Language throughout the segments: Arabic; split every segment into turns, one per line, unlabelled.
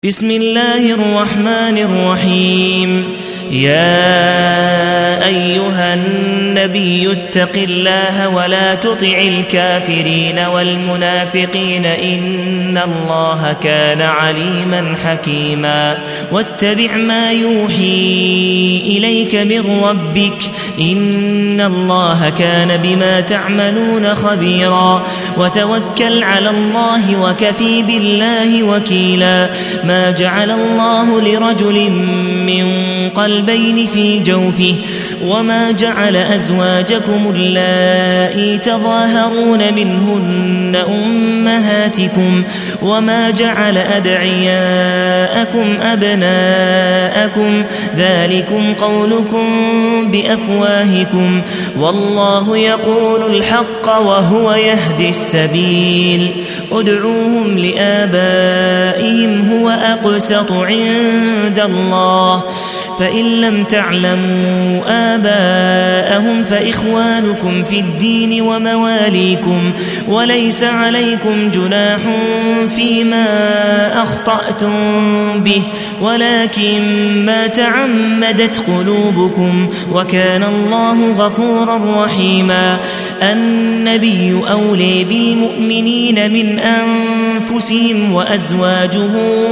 بسم الله الرحمن الرحيم. يا أيها النبي اتق الله ولا تطع الكافرين والمنافقين إن الله كان عليما حكيما. واتبع ما يوحي إليك من ربك إن الله كان بما تعملون خبيرا. وتوكل على الله وكفي بالله وكيلا. ما جعل الله لرجل من قلبين في جوفه وما جعل أزواجكم اللائي تظاهرون منهن أمهاتكم وما جعل أدعياءكم أبناءكم ذلكم قولكم بأفواهكم والله يقول الحق وهو يهدي السبيل. ادعوهم لآبائهم هو أقسط عند الله فإن لم تعلموا آباءهم فإخوانكم في الدين ومواليكم وليس عليكم جناح فيما أخطأتم به ولكن ما تعمدت قلوبكم وكان الله غفورا رحيما. النبي أولي بالمؤمنين من أنفسهم وأزواجه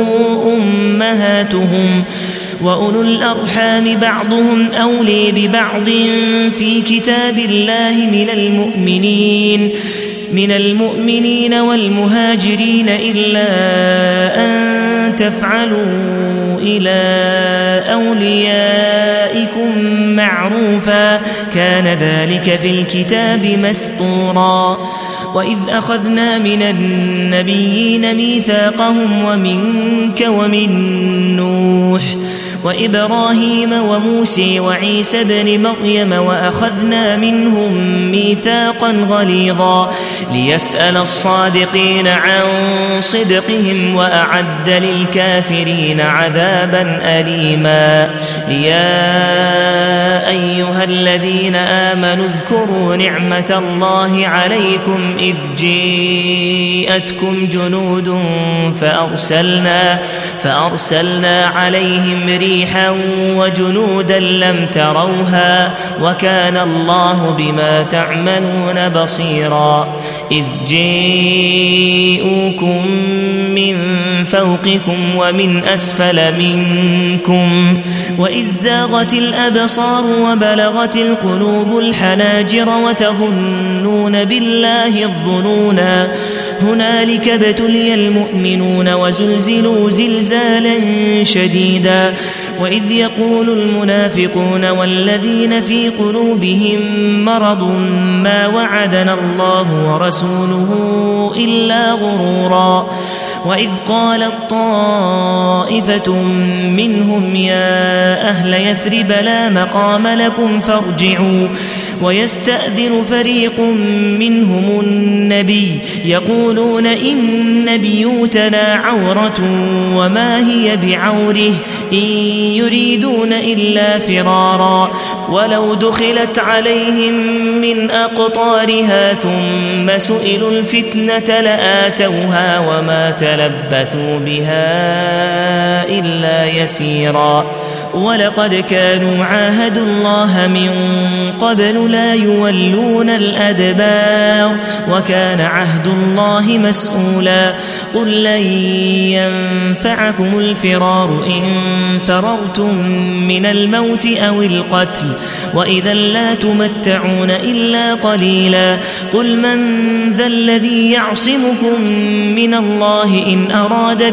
أمهاتهم وأولو الأرحام بعضهم أولي ببعض في كتاب الله من المؤمنين والمهاجرين إلا أن تفعلوا إلى أوليائكم معروفا كان ذلك في الكتاب مسطورا. وإذ أخذنا من النبيين ميثاقهم ومنك ومن نوح وإبراهيم وموسى وعيسى بن مريم وأخذنا منهم ميثاقا غليظا ليسأل الصادقين عن صدقهم وأعد للكافرين عذابا أليما. يا أيها الذين آمنوا اذكروا نعمة الله عليكم إذ جاءتكم جنود فأرسلنا عليهم ريحا وجنودا لم تروها وكان الله بما تعملون بصيرا. إذ جاءوكم من فوقكم ومن أسفل منكم وإذ زاغت الأبصار وبلغت القلوب الحناجر وتظنون بالله الظنونا. هنالك ابتلي المؤمنون وزلزلوا زلزالا شديدا. وإذ يقول المنافقون والذين في قلوبهم مرض ما وعدنا الله ورسوله إلا غرورا. وإذ قالت طائفة منهم يا أهل يثرب لا مقام لكم فارجعوا ويستأذن فريق منهم النبي يقولون إن بيوتنا عورة وما هي بعوره إن يريدون إلا فرارا ولو دخلت عليهم من أقطارها ثم سئلوا الفتنة لآتوها وما تلبثوا بها إلا يسيرا. ولقد كانوا عاهدوا الله من قبل لا يولون الأدبار وكان عهد الله مسؤولا. قل لن ينفعكم الفرار إن فررتم من الموت أو القتل وإذا لا تمتعون إلا قليلا. قل من ذا الذي يعصمكم من الله إن أراد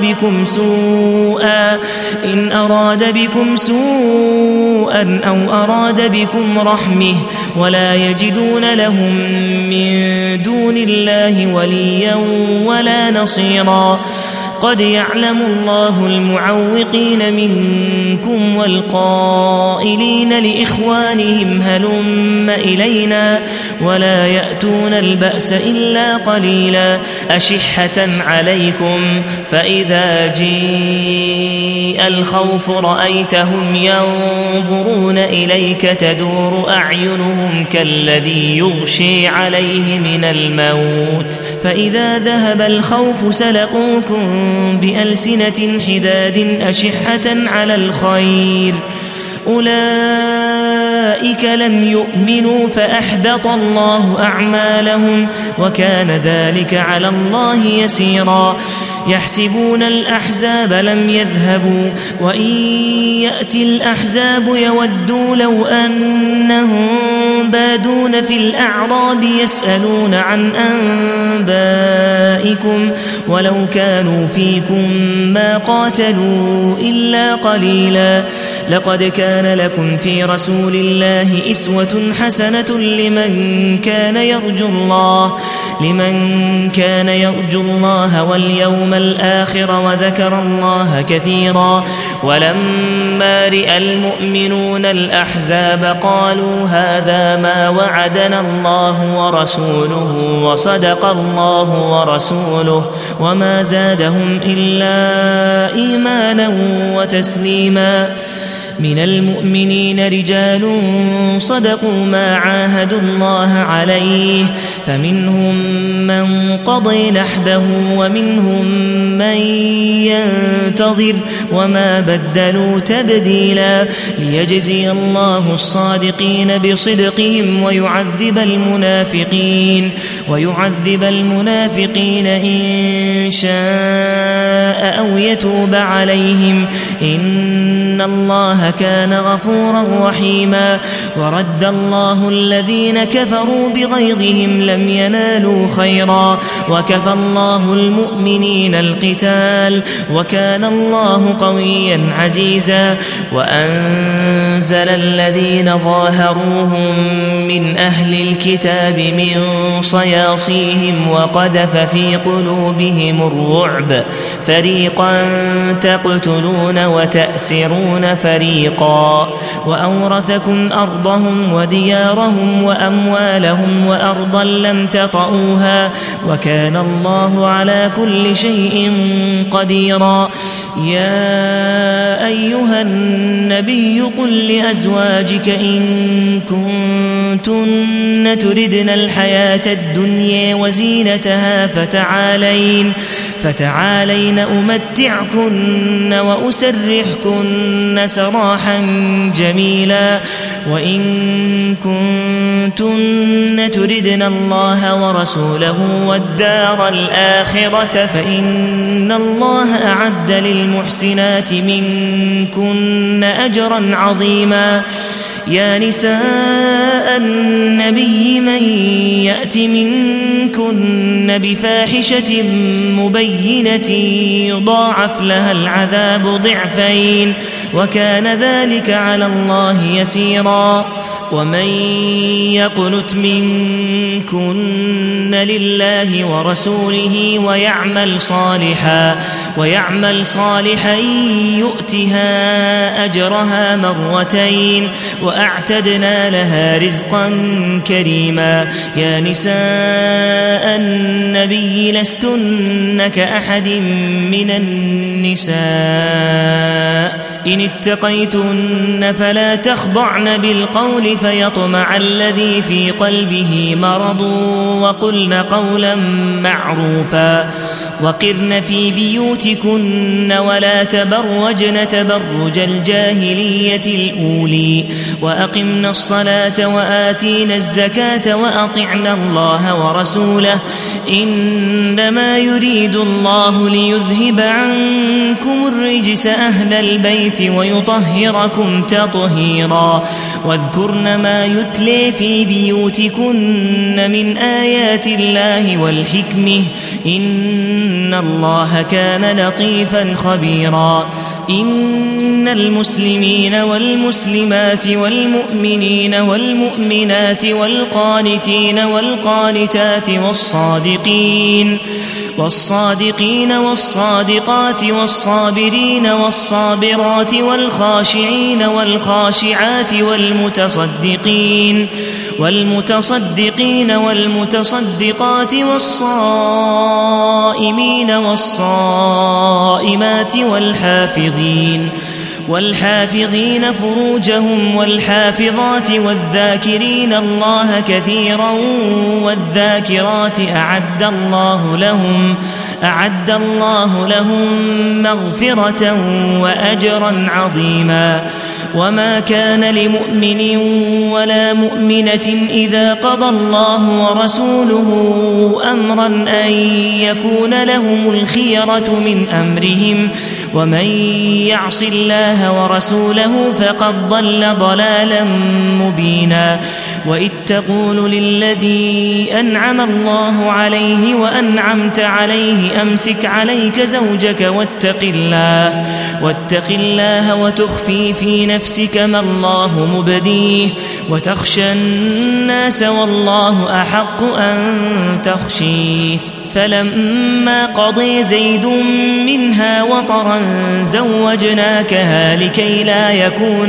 بكم سوءا أو أراد بكم رحمه ولا يجدون لهم من دون الله وليا ولا نصيرا. قد يعلم الله المعوقين منكم والقائلين لإخوانهم هلم إلينا ولا يأتون البأس إلا قليلا. أشحة عليكم فإذا جاء الخوف رأيتهم ينظرون إليك تدور أعينهم كالذي يغشي عليه من الموت فإذا ذهب الخوف سلقوكم بألسنة حداد أشحة على الخير أولئك لم يؤمنوا فأحبط الله أعمالهم وكان ذلك على الله يسيرا يحسبون الأحزاب لم يذهبوا وإن يأتي الأحزاب يودوا لو أنهم بادون في الأعراب يسألون عن أنبائكم ولو كانوا فيكم ما قاتلوا إلا قليلا لقد كان لكم في رسول الله أسوة حسنة لمن كان يرجو الله واليوم الآخر وذكر الله كثيرا ولما رأى المؤمنون الأحزاب قالوا هذا ما وعدنا الله ورسوله وصدق الله ورسوله وما زادهم إلا إيمانا وتسليما من المؤمنين رجال صدقوا ما عاهدوا الله عليه فمنهم من قضي نحبه ومنهم من ينتظر وما بدلوا تبديلا ليجزي الله الصادقين بصدقهم ويعذب المنافقين إن شاء أو يتوب عليهم إن الله كان غفورا رحيما ورد الله الذين كفروا بغيظهم لم ينالوا خيرا وكفى الله المؤمنين القتال وكان الله قويا عزيزا وأنزل الذين ظاهروهم من أهل الكتاب من صياصيهم وقذف في قلوبهم الرعب فريقا تقتلون وتأسرون فريقا وأورثكم أرضهم وديارهم وأموالهم وأرضا لم تطئوها وكان الله على كل شيء قديرا يا أيها النبي قل لأزواجك إن كنتن تردن الحياة الدنيا وزينتها فتعالين أمتعكن وأسرحكن سراحا جميلا وإن كنتن تردن الله ورسوله والدار الآخرة فإن الله أعد للمحسنات منكن أجرا عظيما يا نساء النبي من يأت منكن بفاحشة مبينة يضاعف لها العذاب ضعفين وكان ذلك على الله يسيرا ومن يقنت منكن لله ورسوله ويعمل صالحا يؤتها أجرها مرتين وأعتدنا لها رزقا كريما يا نساء النبي لستن كأحد من النساء إن اتقيتن فلا تخضعن بالقول فيطمع الذي في قلبه مرض وقلن قولا معروفا وقرن في بيوتكن ولا تبرجن تبرج الجاهلية الأولي وأقمنا الصلاة وآتينا الزكاة وأطعنا الله ورسوله إنما يريد الله ليذهب عنكم الرجس أهل البيت ويطهركم تطهيرا واذكرن ما يتلي في بيوتكن من آيات الله والحكمة إن الله كان لطيفا خبيرا إن المسلمين والمسلمات والمؤمنين والمؤمنات والقانتين والقانتات والصادقين والصادقات والصابرين والصابرات والخاشعين والخاشعات والمتصدقين والمتصدقات والصائمين والصائمات والحافظين فروجهم والحافظات والذاكرين الله كثيرا والذاكرات أعد الله لهم مغفرة وأجرا عظيما. وما كان لمؤمن ولا مؤمنة إذا قضى الله ورسوله أمرا أن يكون لهم الخيرة من أمرهم ومن يعص الله ورسوله فقد ضل ضلالا مبينا. وإذ تقول للذي أنعم الله عليه وأنعمت عليه أمسك عليك زوجك واتق الله وتخفي في نفسك ما الله مبديه وتخشى الناس والله أحق أن تخشيه. فلما قضي زيد منها وطرا زوجناكها لكي لا يكون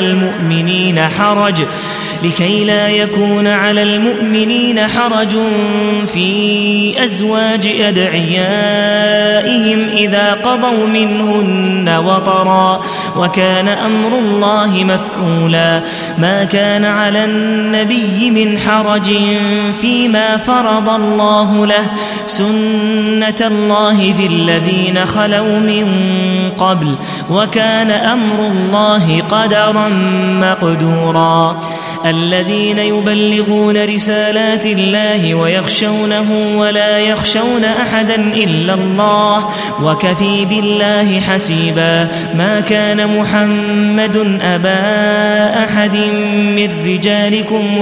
على المؤمنين حرج في أزواج أدعيائهم إذا قضوا منهن وطرا وكان أمر الله مفعولا. ما كان على النبي من حرج فيما فرض الله له سنة الله في الذين خلوا من قبل وكان أمر الله قدرا مقدورا. الذين يبلغون رسالات الله ويخشونه ولا يخشون أحدا إلا الله وكفي بالله حسيبا. ما كان محمد أبا أحد من رجالكم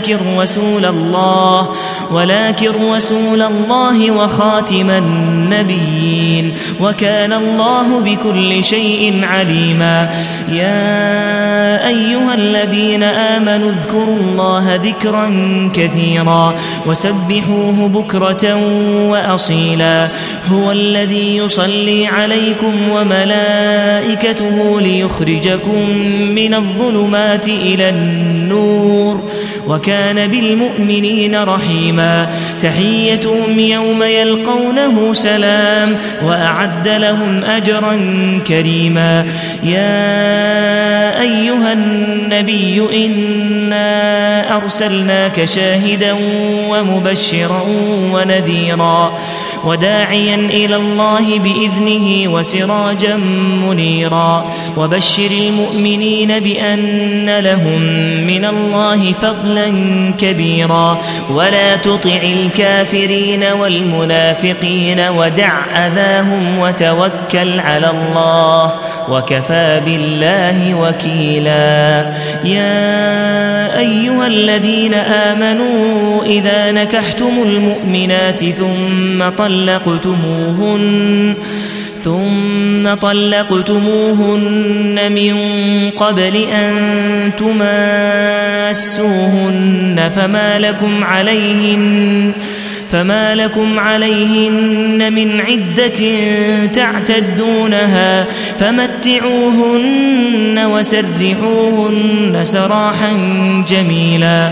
ولكن رسول الله وخاتم النبيين وكان الله بكل شيء عليما. يا أيها الذين آمنوا اذكروا الله ذكرا كثيرا وسبحوه بكرة وأصيلا. هو الذي يصلي عليكم وملائكته ليخرجكم من الظلمات إلى النور وكان بالمؤمنين رحيما. تحيتهم يوم يلقونه سلام وأعد لهم أجرا كريما. يا أيها النبي إنا أرسلناك شاهدا ومبشرا ونذيرا وداعيا إلى الله بإذنه وسراجا منيرا. وبشر المؤمنين بأن لهم من الله فضلا كبيرا. ولا تطع الكافرين والمنافقين ودع أذاهم وتوكل على الله وكفى بالله وكيلا. يا أيها الذين آمنوا إذا نكحتم المؤمنات ثم طلقتموهن من قبل أن تماسوهن فما لكم عليهن من عدة تعتدونها فمتعوهن وسرحوهن سراحا جميلا.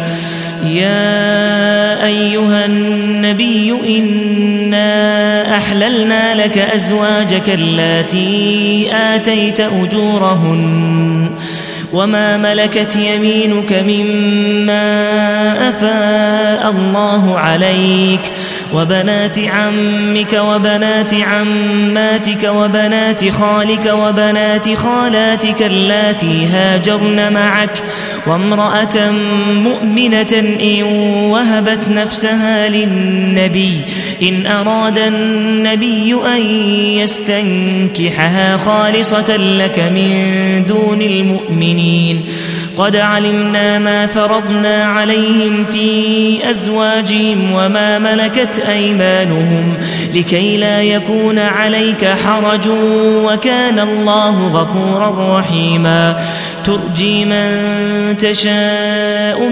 يا أيها النبي إنا أحللنا لك أزواجك اللاتي آتيت أجورهن وما ملكت يمينك مما أفاء الله عليك وبنات عمك وبنات عماتك وبنات خالك وبنات خالاتك اللاتي هاجرن معك وامرأة مؤمنة إن وهبت نفسها للنبي إن أراد النبي أن يستنكحها خالصة لك من دون المؤمنين. قد علمنا ما فرضنا عليهم في أزواجهم وما ملكت أيمانهم لكي لا يكون عليك حرج وكان الله غفورا رحيما. ترجي من تشاء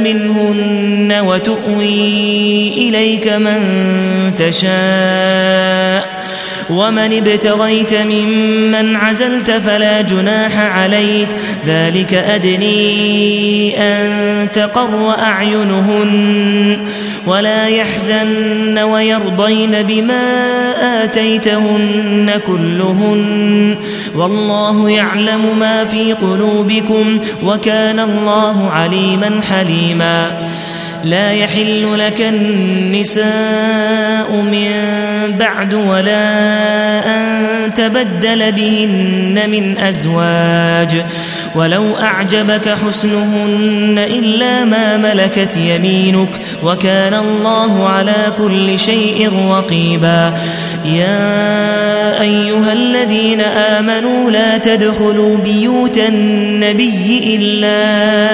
منهن وتؤوي إليك من تشاء ومن ابتغيت ممن عزلت فلا جناح عليك ذلك أدني أن تقر أعينهن ولا يحزن ويرضين بما آتيتهن كلهن والله يعلم ما في قلوبكم وكان الله عليما حليما لا يحل لك النساء من بعد ولا أن تبدل بهن من أزواج ولو أعجبك حسنهن إلا ما ملكت يمينك وكان الله على كل شيء رقيبا يا أيها الذين آمنوا لا تدخلوا بيوت النبي إلا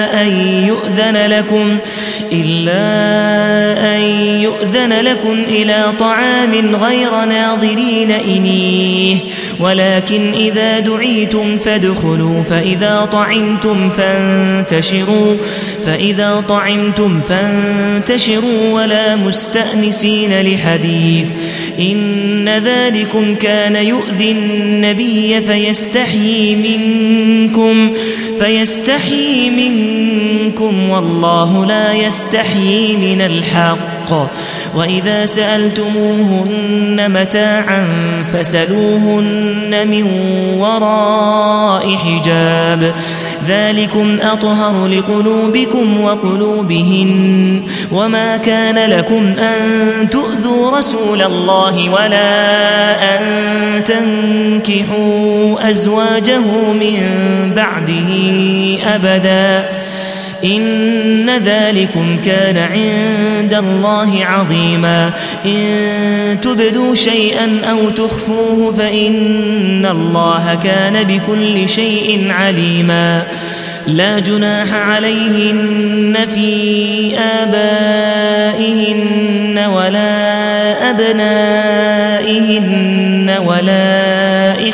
أن يؤذن لكم إلى طعام غير ناظرين إنيه ولكن إذا دعيتم فادخلوا فإذا طعمتم فانتشروا ولا مستأنسين لحديث إن ذلكم كان يؤذي النبي فيستحيي منكم والله لا يستحيي من الحق وإذا سألتموهن متاعا فسلوهن من وراء حجاب ذلكم أطهر لقلوبكم وقلوبهن وما كان لكم أن تؤذوا رسول الله ولا أن تنكحوا أزواجه من بعده أبدا إن ذلكم كان عند الله عظيما إن تبدوا شيئا أو تخفوه فإن الله كان بكل شيء عليما لا جناح عليهن في آبائهن ولا أبنائهن ولا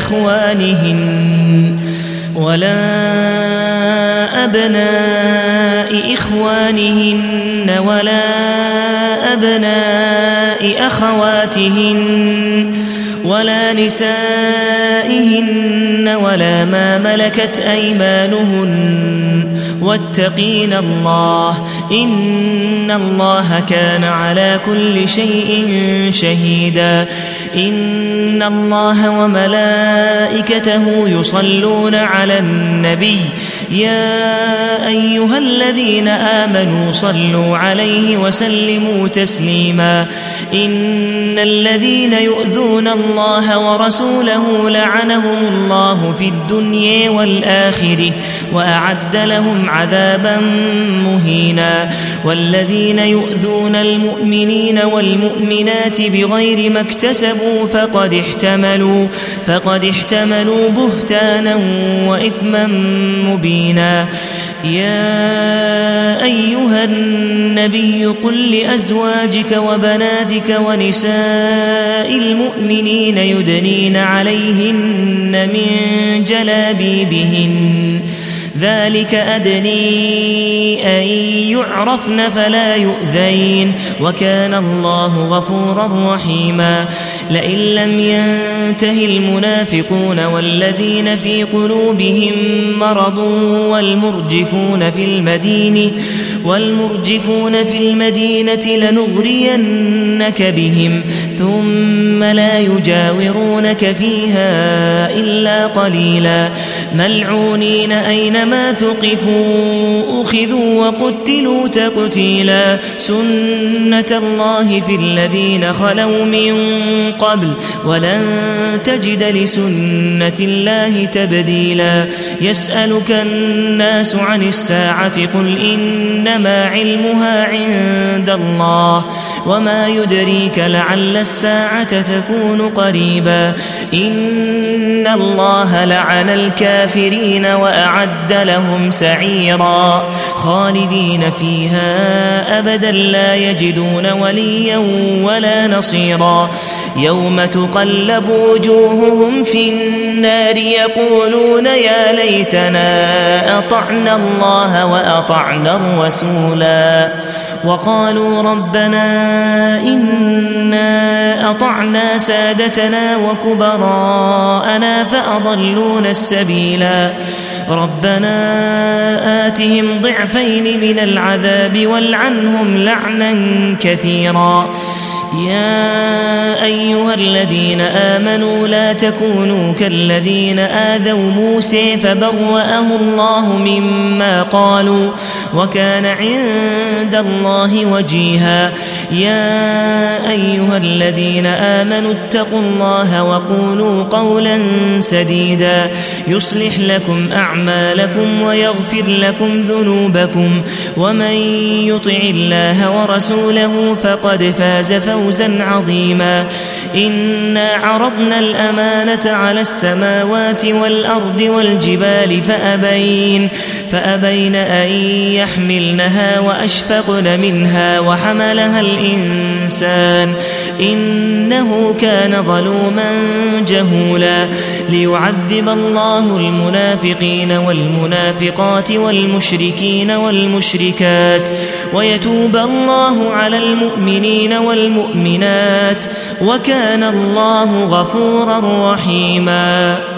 أبناء إخوانهن ولا أبناء أخواتهن ولا نسائهن ولا ما ملكت أيمانهن واتقين الله إن الله كان على كل شيء شهيدا إن الله وملائكته يصلون على النبي يا أيها الذين آمنوا صلوا عليه وسلموا تسليما إن الذين يؤذون الله ورسوله لعنهم الله في الدنيا والآخرة وأعد لهم عذابا مهينا والذين يؤذون المؤمنين والمؤمنات بغير ما اكتسبوا فقد احتملوا بهتانا وإثما مبينا يا أيها النبي قل لأزواجك وبناتك ونساء المؤمنين يدنين عليهن من جلابيبهن ذلك أدني أن يعرفن فلا يؤذين وكان الله غفورا رحيما لئن لم ينته المنافقون والذين في قلوبهم مرض والمرجفون في المدينة لنغرينك بهم ثم لا يجاورونك فيها إلا قليلا ملعونين أينما ثقفوا أخذوا وقتلوا تقتيلا سنة الله في الذين خلوا من قبل ولن تجد لسنة الله تبديلا يسألك الناس عن الساعة قل إنما علمها عند الله وما يدريك لعل الساعة تكون قريبا إن الله لعن الكافرين وأعد لهم سعيرا خالدين فيها أبدا لا يجدون وليا ولا نصيرا يوم تقلب وجوههم في النار يقولون يا ليتنا أطعنا الله وأطعنا الرسولا وقالوا ربنا إنا أطعنا سادتنا وكبراءنا فأضلونا السبيلا ربنا آتهم ضعفين من العذاب والعنهم لعنا كثيرا يا أيها الذين آمنوا لا تكونوا كالذين آذوا موسى فبرأه الله مما قالوا وكان عند الله وجيها يا أيها الذين آمنوا اتقوا الله وقولوا قولا سديدا يصلح لكم أعمالكم ويغفر لكم ذنوبكم ومن يطع الله ورسوله فقد فاز فوزا عظيما إنا عرضنا الأمانة على السماوات والأرض والجبال فأبين أن يحملنها وأشفقن منها وحملها الإنسان إنه كان ظلوما جهولا ليعذب الله المنافقين والمنافقات والمشركين والمشركات ويتوب الله على المؤمنين والمؤمنات وكان الله غفورا رحيما